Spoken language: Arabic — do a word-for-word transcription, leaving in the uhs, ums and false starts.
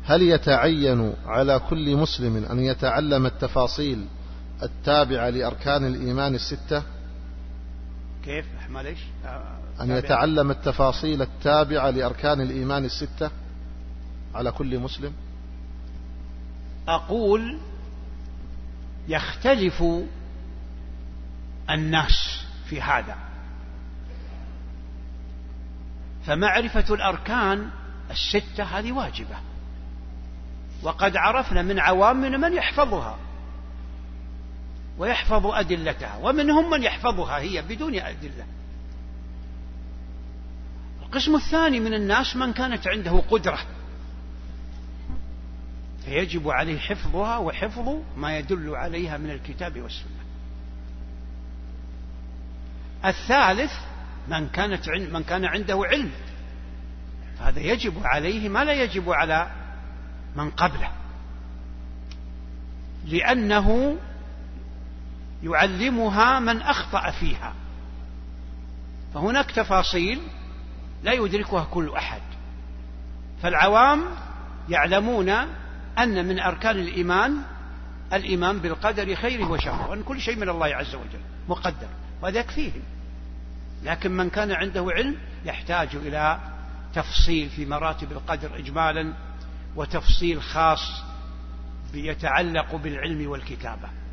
هل يتعين على كل مسلم أن يتعلم التفاصيل التابعة لأركان الإيمان الستة؟ كيف معلش؟ أن يتعلم التفاصيل التابعة لأركان الإيمان الستة على كل مسلم؟ أقول يختلف الناس في هذا، فمعرفة الأركان الستة هذه واجبة، وقد عرفنا من عوامنا من يحفظها ويحفظ أدلتها، ومنهم من يحفظها هي بدون أدلة. القسم الثاني من الناس من كانت عنده قدرة فيجب عليه حفظها وحفظ ما يدل عليها من الكتاب والسنة. الثالث من كانت من كان عنده علم، هذا يجب عليه ما لا يجب على من قبله، لأنه يعلمها من أخطأ فيها، فهناك تفاصيل لا يدركها كل أحد. فالعوام يعلمون أن من أركان الإيمان الإيمان بالقدر خيره وشره، وأن كل شيء من الله عز وجل مقدر، وهذا يكفيهم. لكن من كان عنده علم يحتاج إلى تفصيل في مراتب القدر إجمالا، وتفصيل خاص يتعلق بالعلم والكتابة.